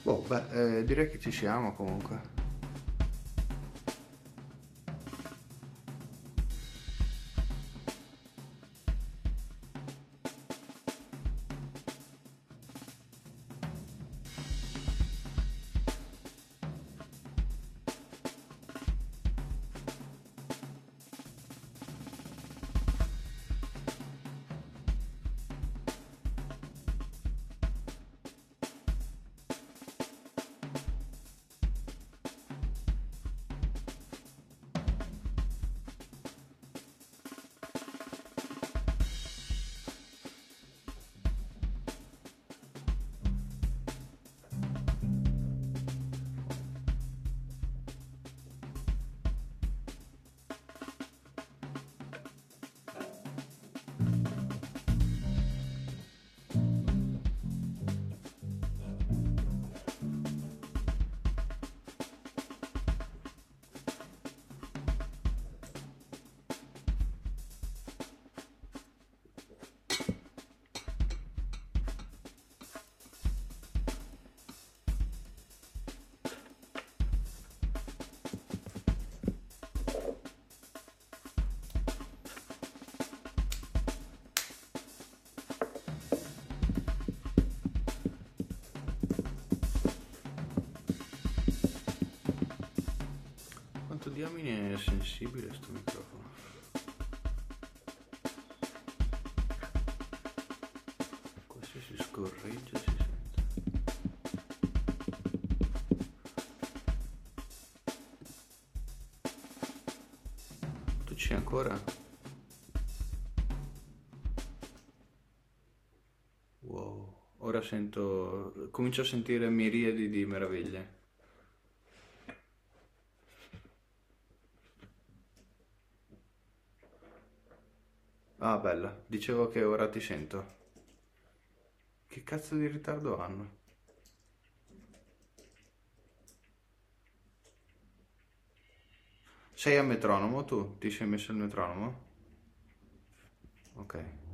Boh, beh, direi che ci siamo comunque. Quanto diamine è sensibile sto microfono? Qualsiasi scorreggia si sente. Tu ci sei ancora? Wow. Ora sento... comincio a sentire miriadi di meraviglie. Ah, bella. Dicevo che ora ti sento. Che cazzo di ritardo hanno? Sei a metronomo tu? Ti sei messo il metronomo? Ok.